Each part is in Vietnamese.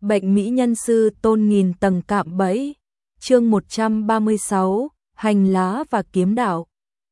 Bệnh mỹ nhân sư tôn nghìn tầng cạm bẫy. Chương 136, hành lá và kiếm đạo.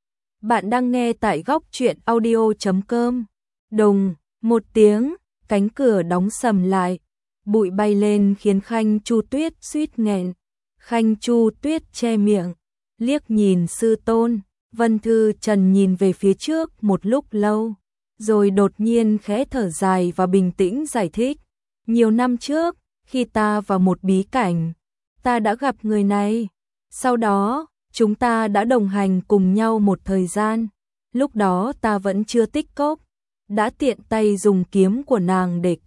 Bạn đang nghe tại góc truyện audio.com. Đùng, một tiếng, cánh cửa đóng sầm lại. Bụi bay lên khiến Khanh Chu Tuyết suýt nghẹn. Khanh Chu Tuyết che miệng, liếc nhìn sư tôn. Vân Thư Trần nhìn về phía trước một lúc lâu, rồi đột nhiên khẽ thở dài và bình tĩnh giải thích. Nhiều năm trước, khi ta vào một bí cảnh, ta đã gặp người này. Sau đó, chúng ta đã đồng hành cùng nhau một thời gian. Lúc đó ta vẫn chưa tích cốc, đã tiện tay dùng kiếm của nàng để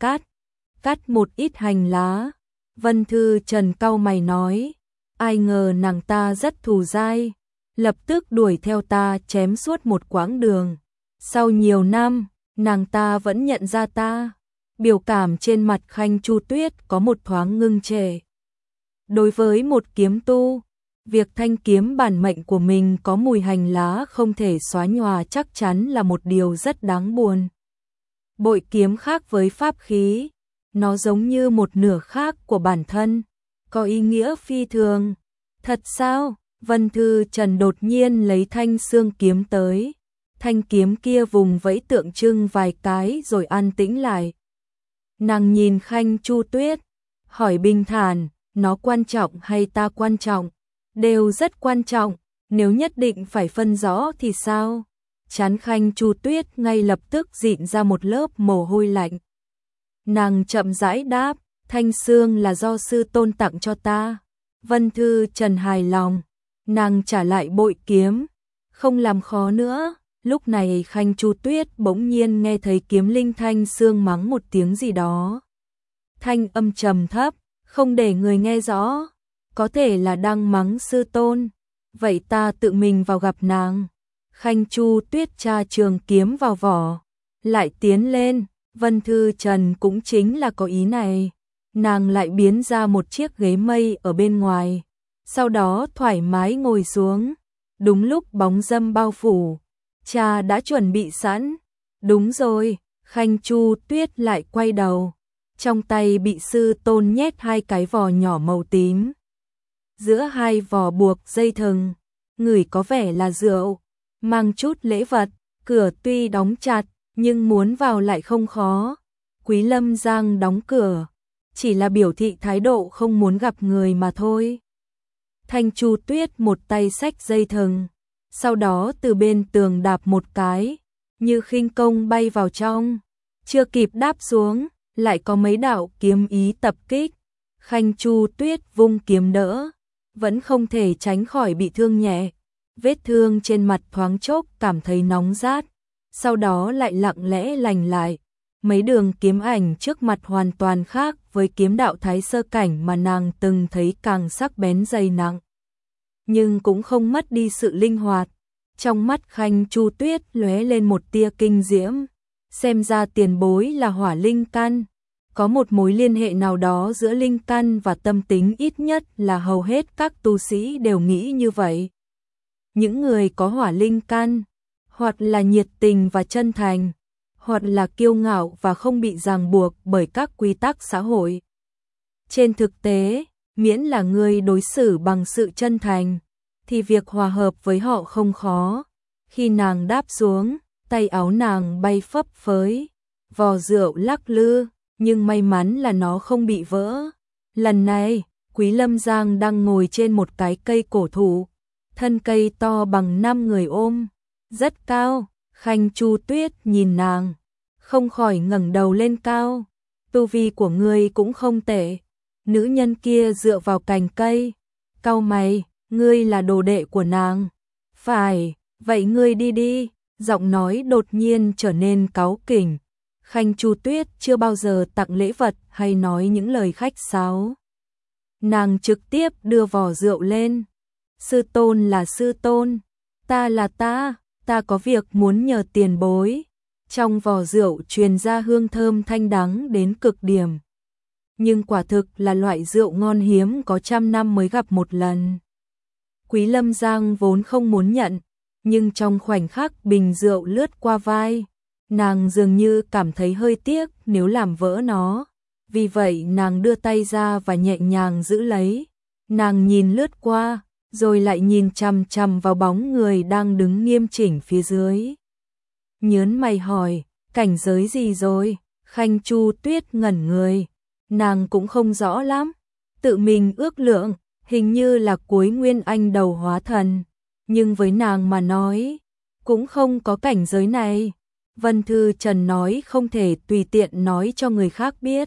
cắt một ít hành lá. Vân Thư Trần cau mày nói, ai ngờ nàng ta rất thù dai, lập tức đuổi theo ta chém suốt một quãng đường. Sau nhiều năm, nàng ta vẫn nhận ra ta. Biểu cảm trên mặt Khanh Chu Tuyết có một thoáng ngưng trệ. Đối với một kiếm tu, việc thanh kiếm bản mệnh của mình có mùi hành lá không thể xóa nhòa chắc chắn là một điều rất đáng buồn. Bội kiếm khác với pháp khí, nó giống như một nửa khác của bản thân, có ý nghĩa phi thường. Thật sao? Vân Thư Trần đột nhiên lấy thanh xương kiếm tới. Thanh kiếm kia vùng vẫy tượng trưng vài cái rồi an tĩnh lại. Nàng nhìn Khanh Chu Tuyết, hỏi bình thản, nó quan trọng hay ta quan trọng? Đều rất quan trọng, nếu nhất định phải phân rõ thì sao? Trán Khanh Chu Tuyết ngay lập tức dịn ra một lớp mồ hôi lạnh. Nàng chậm rãi đáp, thanh xương là do sư tôn tặng cho ta. Vân Thư Trần hài lòng, nàng trả lại bội kiếm, không làm khó nữa. Lúc này Khanh Chu Tuyết bỗng nhiên nghe thấy kiếm linh thanh xương mắng một tiếng gì đó. Thanh âm trầm thấp, không để người nghe rõ, có thể là đang mắng sư tôn. Vậy ta tự mình vào gặp nàng. Khanh Chu Tuyết tra trường kiếm vào vỏ, lại tiến lên. Vân Thư Trần cũng chính là có ý này. Nàng lại biến ra một chiếc ghế mây ở bên ngoài, sau đó thoải mái ngồi xuống. Đúng lúc bóng râm bao phủ, trà đã chuẩn bị sẵn. Đúng rồi, Khanh Chu Tuyết lại quay đầu. Trong tay bị sư tôn nhét hai cái vò nhỏ màu tím. Giữa hai vò buộc dây thừng, ngửi có vẻ là rượu, mang chút lễ vật. Cửa tuy đóng chặt, nhưng muốn vào lại không khó. Quý Lâm Giang đóng cửa, chỉ là biểu thị thái độ không muốn gặp người mà thôi. Thanh Chu Tuyết một tay xách dây thừng, sau đó từ bên tường đạp một cái, như khinh công bay vào trong. Chưa kịp đáp xuống, lại có mấy đạo kiếm ý tập kích. Khanh Chu Tuyết vung kiếm đỡ, vẫn không thể tránh khỏi bị thương nhẹ. Vết thương trên mặt thoáng chốc cảm thấy nóng rát, sau đó lại lặng lẽ lành lại. Mấy đường kiếm ảnh trước mặt hoàn toàn khác với kiếm đạo thái sơ cảnh mà nàng từng thấy, càng sắc bén dày nặng, nhưng cũng không mất đi sự linh hoạt. Trong mắt Khanh Chu Tuyết lóe lên một tia kinh diễm, xem ra tiền bối là hỏa linh căn, có một mối liên hệ nào đó giữa linh căn và tâm tính, ít nhất là hầu hết các tu sĩ đều nghĩ như vậy. Những người có hỏa linh căn, hoặc là nhiệt tình và chân thành, hoặc là kiêu ngạo và không bị ràng buộc bởi các quy tắc xã hội. Trên thực tế, miễn là người đối xử bằng sự chân thành, thì việc hòa hợp với họ không khó. Khi nàng đáp xuống, tay áo nàng bay phấp phới, vò rượu lắc lư, nhưng may mắn là nó không bị vỡ. Lần này, Quý Lâm Giang đang ngồi trên một cái cây cổ thụ, thân cây to bằng 5 người ôm, rất cao. Khanh Chu Tuyết nhìn nàng, không khỏi ngẩng đầu lên cao. Tu vi của ngươi cũng không tệ. Nữ nhân kia dựa vào cành cây, cau mày, ngươi là đồ đệ của nàng? Phải, vậy ngươi đi đi. Giọng nói đột nhiên trở nên cáu kỉnh. Khanh Chu Tuyết chưa bao giờ tặng lễ vật hay nói những lời khách sáo. Nàng trực tiếp đưa vò rượu lên. Sư tôn là sư tôn, ta là ta có việc muốn nhờ tiền bối. Trong vò rượu truyền ra hương thơm thanh đắng đến cực điểm, nhưng quả thực là loại rượu ngon hiếm có trăm năm mới gặp một lần. Quý Lâm Giang vốn không muốn nhận, nhưng trong khoảnh khắc bình rượu lướt qua vai, nàng dường như cảm thấy hơi tiếc nếu làm vỡ nó. vì vậy nàng đưa tay ra và nhẹ nhàng giữ lấy. Nàng nhìn lướt qua, rồi lại nhìn chằm chằm vào bóng người đang đứng nghiêm chỉnh phía dưới. Nhớn mày hỏi, cảnh giới gì rồi? Khanh Chu Tuyết ngẩn người, nàng cũng không rõ lắm, tự mình ước lượng, hình như là cuối nguyên anh đầu hóa thần, nhưng với nàng mà nói, cũng không có cảnh giới này. Vân Thư Trần nói không thể tùy tiện nói cho người khác biết.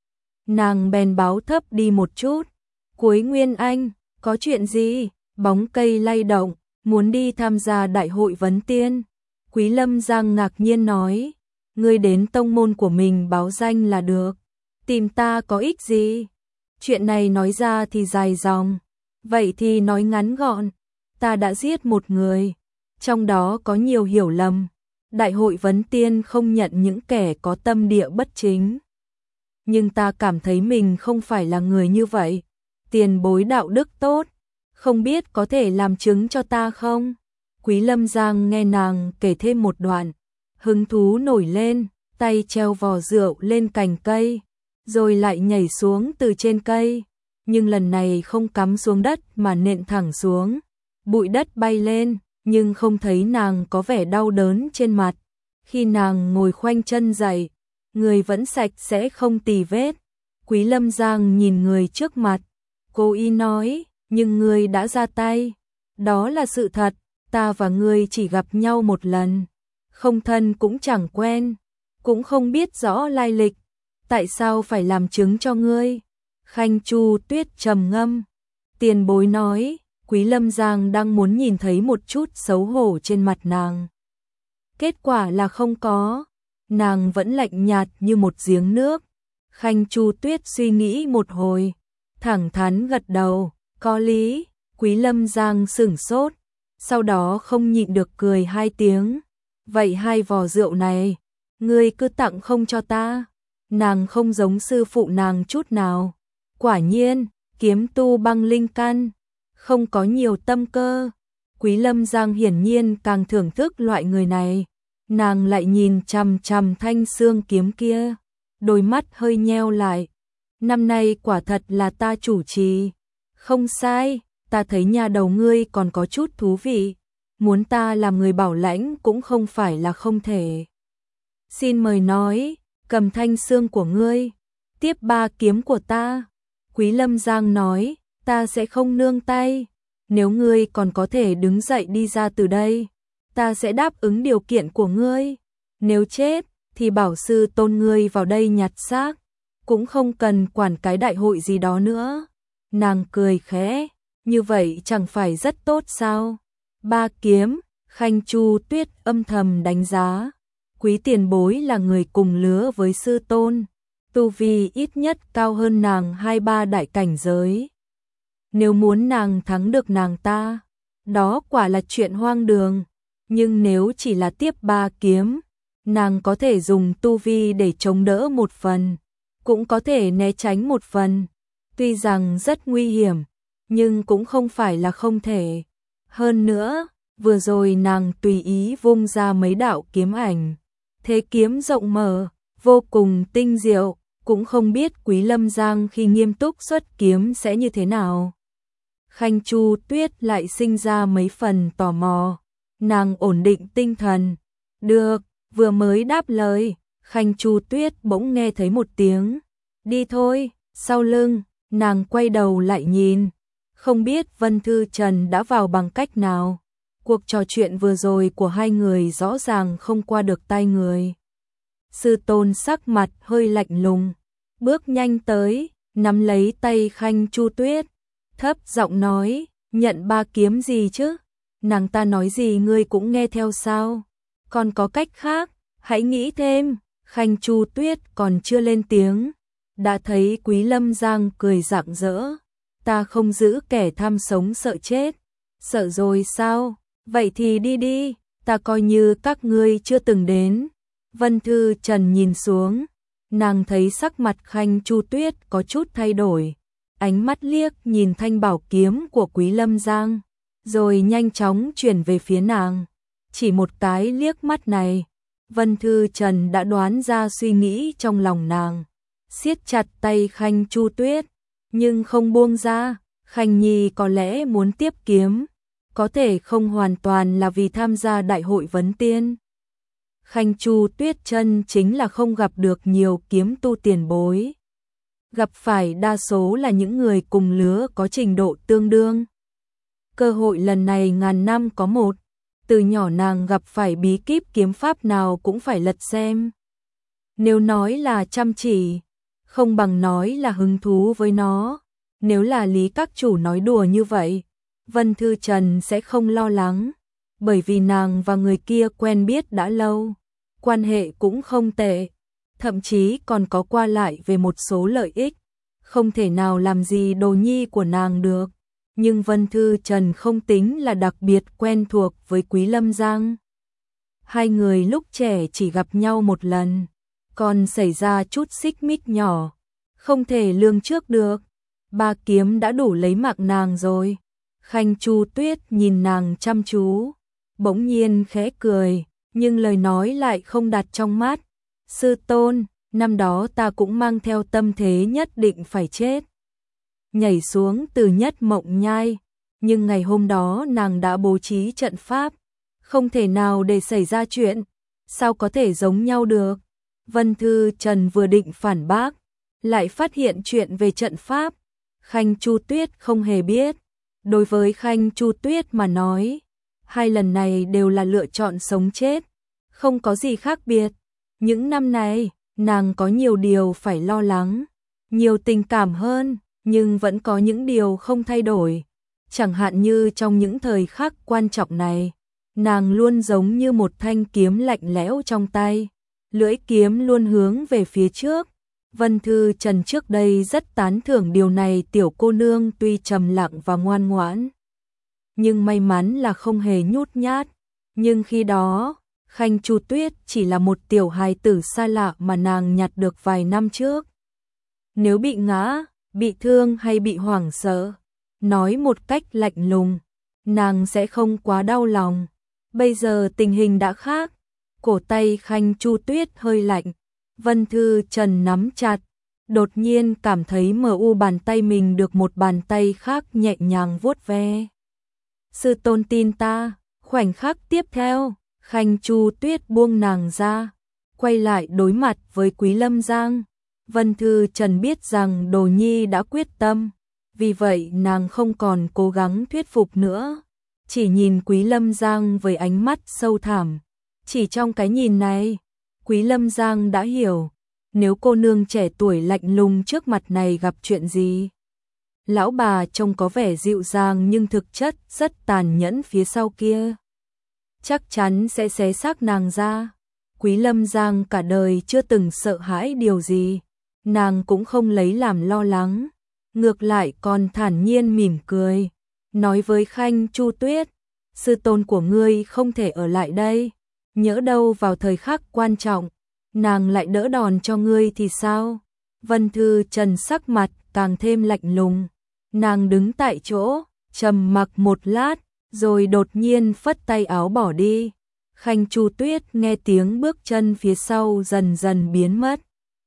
Nàng bèn báo thấp đi một chút, cuối nguyên anh, có chuyện gì? Bóng cây lay động, muốn đi tham gia đại hội vấn tiên. Quý Lâm Giang ngạc nhiên nói, ngươi đến tông môn của mình báo danh là được, tìm ta có ích gì? Chuyện này nói ra thì dài dòng, vậy thì nói ngắn gọn, ta đã giết một người, trong đó có nhiều hiểu lầm. Đại hội vấn tiên không nhận những kẻ có tâm địa bất chính. Nhưng ta cảm thấy mình không phải là người như vậy, tiền bối đạo đức tốt, không biết có thể làm chứng cho ta không? Quý Lâm Giang nghe nàng kể thêm một đoạn, hứng thú nổi lên, tay treo vò rượu lên cành cây, rồi lại nhảy xuống từ trên cây, nhưng lần này không cắm xuống đất mà nện thẳng xuống. Bụi đất bay lên, nhưng không thấy nàng có vẻ đau đớn trên mặt. Khi nàng ngồi khoanh chân dậy, người vẫn sạch sẽ không tì vết. Quý Lâm Giang nhìn người trước mặt, cố ý nói, nhưng ngươi đã ra tay. Đó là sự thật, ta và ngươi chỉ gặp nhau một lần, không thân cũng chẳng quen, cũng không biết rõ lai lịch, tại sao phải làm chứng cho ngươi? Khanh Chu Tuyết trầm ngâm, tiền bối nói. Quý Lâm Giang đang muốn nhìn thấy một chút xấu hổ trên mặt nàng. Kết quả là không có, nàng vẫn lạnh nhạt như một giếng nước. Khanh Chu Tuyết suy nghĩ một hồi, thẳng thắn gật đầu, có lý. Quý Lâm Giang sửng sốt, sau đó không nhịn được cười hai tiếng. Vậy hai vò rượu này, ngươi cứ tặng không cho ta? Nàng không giống sư phụ nàng chút nào. Quả nhiên, kiếm tu băng linh căn, không có nhiều tâm cơ. Quý Lâm Giang hiển nhiên càng thưởng thức loại người này. Nàng lại nhìn chằm chằm thanh xương kiếm kia, đôi mắt hơi nheo lại. Năm nay quả thật là ta chủ trì. Không sai, ta thấy nhà đầu ngươi còn có chút thú vị. Muốn ta làm người bảo lãnh cũng không phải là không thể. Xin mời nói, cầm thanh xương của ngươi, tiếp 3 kiếm của ta. Quý Lâm Giang nói, ta sẽ không nương tay. Nếu ngươi còn có thể đứng dậy đi ra từ đây, ta sẽ đáp ứng điều kiện của ngươi. Nếu chết, thì bảo sư tôn ngươi vào đây nhặt xác, cũng không cần quản cái đại hội gì đó nữa. Nàng cười khẽ, như vậy chẳng phải rất tốt sao? 3 kiếm, Khanh Chu Tuyết âm thầm đánh giá. Quý tiền bối là người cùng lứa với sư tôn, tu vi ít nhất cao hơn nàng 2-3 đại cảnh giới. Nếu muốn nàng thắng được nàng ta, đó quả là chuyện hoang đường. Nhưng nếu chỉ là tiếp 3 kiếm, nàng có thể dùng tu vi để chống đỡ một phần, cũng có thể né tránh một phần. Tuy rằng rất nguy hiểm, nhưng cũng không phải là không thể. Hơn nữa, vừa rồi nàng tùy ý vung ra mấy đạo kiếm ảnh, thế kiếm rộng mở, vô cùng tinh diệu, cũng không biết Quý Lâm Giang khi nghiêm túc xuất kiếm sẽ như thế nào. Khanh Chu Tuyết lại sinh ra mấy phần tò mò, nàng ổn định tinh thần. Được, vừa mới đáp lời, Khanh Chu Tuyết bỗng nghe thấy một tiếng, đi thôi. Sau lưng, nàng quay đầu lại nhìn, không biết Vân Thư Trần đã vào bằng cách nào. Cuộc trò chuyện vừa rồi của hai người rõ ràng không qua được tai người. Sư tôn sắc mặt hơi lạnh lùng, bước nhanh tới, nắm lấy tay Khanh Chu Tuyết, thấp giọng nói, nhận 3 kiếm gì chứ? Nàng ta nói gì ngươi cũng nghe theo sao? Còn có cách khác, hãy nghĩ thêm. Khanh Chu Tuyết còn chưa lên tiếng, đã thấy Quý Lâm Giang cười rạng rỡ. Ta không giữ kẻ tham sống sợ chết. Sợ rồi sao? Vậy thì đi đi, ta coi như các ngươi chưa từng đến. Vân Thư Trần nhìn xuống, nàng thấy sắc mặt Khanh Chu Tuyết có chút thay đổi, ánh mắt liếc nhìn thanh bảo kiếm của Quý Lâm Giang, rồi nhanh chóng chuyển về phía nàng. Chỉ một cái liếc mắt này, Vân Thư Trần đã đoán ra suy nghĩ trong lòng nàng. siết chặt tay Khanh Chu Tuyết, nhưng không buông ra. Khanh Nhi có lẽ muốn tiếp kiếm, có thể không hoàn toàn là vì tham gia đại hội vấn tiên. Khanh Chu Tuyết chân chính là không gặp được nhiều kiếm tu tiền bối. Gặp phải đa số là những người cùng lứa có trình độ tương đương. Cơ hội lần này ngàn năm có một, từ nhỏ nàng gặp phải bí kíp kiếm pháp nào cũng phải lật xem. Nếu nói là chăm chỉ, không bằng nói là hứng thú với nó. Nếu là Lý các chủ nói đùa như vậy, Vân Thư Trần sẽ không lo lắng, bởi vì nàng và người kia quen biết đã lâu, quan hệ cũng không tệ, thậm chí còn có qua lại về một số lợi ích, không thể nào làm gì đồ nhi của nàng được. Nhưng Vân Thư Trần không tính là đặc biệt quen thuộc với Quý Lâm Giang. Hai người lúc trẻ chỉ gặp nhau một lần, còn xảy ra chút xích mích nhỏ, không thể lường trước được. 3 kiếm đã đủ lấy mạng nàng rồi. Khanh Chu Tuyết nhìn nàng chăm chú, bỗng nhiên khẽ cười, nhưng lời nói lại không đặt trong mắt. Sư tôn, năm đó ta cũng mang theo tâm thế nhất định phải chết, nhảy xuống từ Nhất Mộng Nhai, nhưng ngày hôm đó nàng đã bố trí trận pháp, không thể nào để xảy ra chuyện, sao có thể giống nhau được. Vân Thư Trần vừa định phản bác, lại phát hiện chuyện về trận pháp Khanh Chu Tuyết không hề biết. Đối với Khanh Chu Tuyết mà nói, hai lần này đều là lựa chọn sống chết, không có gì khác biệt. Những năm này, nàng có nhiều điều phải lo lắng, nhiều tình cảm hơn, nhưng vẫn có những điều không thay đổi. Chẳng hạn như trong những thời khắc quan trọng này, nàng luôn giống như một thanh kiếm lạnh lẽo trong tay, lưỡi kiếm luôn hướng về phía trước. Vân Thư Trần trước đây rất tán thưởng điều này, tiểu cô nương tuy trầm lặng và ngoan ngoãn, nhưng may mắn là không hề nhút nhát. Nhưng khi đó, Khanh Chu Tuyết chỉ là một tiểu hài tử xa lạ mà nàng nhặt được vài năm trước. Nếu bị ngã, bị thương hay bị hoảng sợ, nói một cách lạnh lùng, nàng sẽ không quá đau lòng. Bây giờ tình hình đã khác, cổ tay Khanh Chu Tuyết hơi lạnh. Vân Thư Trần nắm chặt, đột nhiên cảm thấy mờ u bàn tay mình được một bàn tay khác nhẹ nhàng vuốt ve. Sư tôn tin ta. Khoảnh khắc tiếp theo, Khanh Chu Tuyết buông nàng ra, quay lại đối mặt với Quý Lâm Giang. Vân Thư Trần biết rằng đồ nhi đã quyết tâm, vì vậy nàng không còn cố gắng thuyết phục nữa, chỉ nhìn Quý Lâm Giang với ánh mắt sâu thẳm. Chỉ trong cái nhìn này, Quý Lâm Giang đã hiểu, nếu cô nương trẻ tuổi lạnh lùng trước mặt này gặp chuyện gì. Lão bà trông có vẻ dịu dàng nhưng thực chất rất tàn nhẫn phía sau kia, chắc chắn sẽ xé xác nàng ra. Quý Lâm Giang cả đời chưa từng sợ hãi điều gì, nàng cũng không lấy làm lo lắng, ngược lại còn thản nhiên mỉm cười, nói với Khanh Chu Tuyết, sư tôn của ngươi không thể ở lại đây, nhỡ đâu vào thời khắc quan trọng, nàng lại đỡ đòn cho ngươi thì sao? Vân Thư Trần sắc mặt càng thêm lạnh lùng, nàng đứng tại chỗ, trầm mặc một lát, rồi đột nhiên phất tay áo bỏ đi. Khanh Chu Tuyết nghe tiếng bước chân phía sau dần dần biến mất.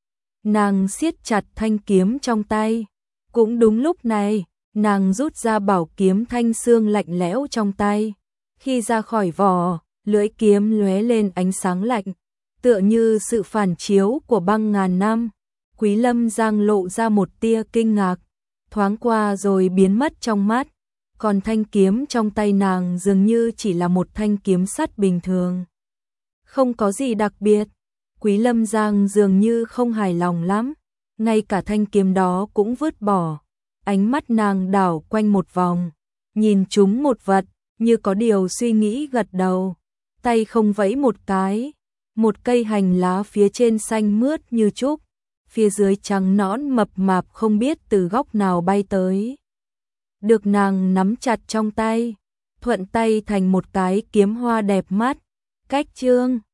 Nàng siết chặt thanh kiếm trong tay. Cũng đúng lúc này, nàng rút ra bảo kiếm thanh xương lạnh lẽo trong tay. Khi ra khỏi vỏ, lưỡi kiếm lóe lên ánh sáng lạnh, tựa như sự phản chiếu của băng ngàn năm. Quý Lâm Giang lộ ra một tia kinh ngạc, thoáng qua rồi biến mất trong mắt. Còn thanh kiếm trong tay nàng dường như chỉ là một thanh kiếm sắt bình thường, không có gì đặc biệt. Quý Lâm Giang dường như không hài lòng lắm, ngay cả thanh kiếm đó cũng vứt bỏ. Ánh mắt nàng đảo quanh một vòng, nhìn chúng một vật, như có điều suy nghĩ gật đầu, tay không vẫy một cái, một cây hành lá phía trên xanh mướt như trúc, phía dưới trắng nõn mập mạp không biết từ góc nào bay tới, được nàng nắm chặt trong tay, thuận tay thành một cái kiếm hoa đẹp mắt. Cách chương